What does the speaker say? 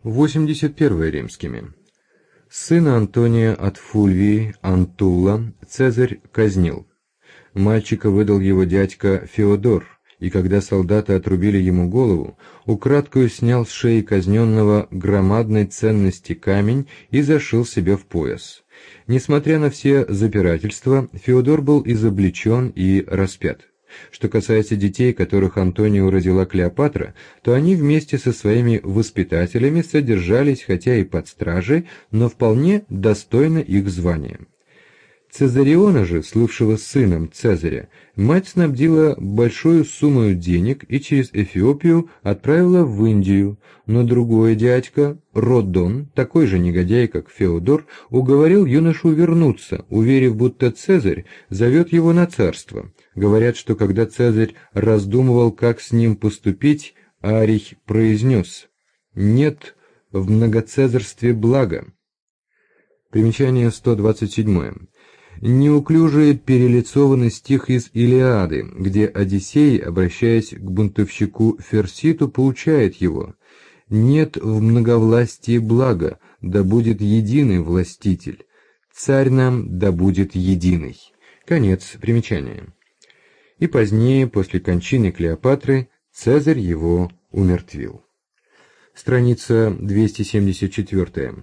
81 римскими. Сына Антония от Фульвии, Антула, Цезарь казнил. Мальчика выдал его дядька Феодор, и когда солдаты отрубили ему голову, украдкою снял с шеи казненного громадной ценности камень и зашил себе в пояс. Несмотря на все запирательства, Феодор был изобличен и распят. Что касается детей, которых Антонию родила Клеопатра, то они вместе со своими воспитателями содержались хотя и под стражей, но вполне достойно их звания. Цезариона же, слывшего сыном Цезаря, мать снабдила большую сумму денег и через Эфиопию отправила в Индию, но другой дядька, Родон, такой же негодяй, как Феодор, уговорил юношу вернуться, уверив, будто Цезарь зовет его на царство. Говорят, что когда Цезарь раздумывал, как с ним поступить, Арий произнес: «Нет в многоцезарстве блага». Примечание 127. Неуклюжий перелицованный стих из Илиады, где Одиссей, обращаясь к бунтовщику Ферситу, поучает его: «Нет в многовластии блага, да будет единый властитель, царь нам да будет единый». Конец примечания. И позднее, после кончины Клеопатры, Цезарь его умертвил. Страница 274.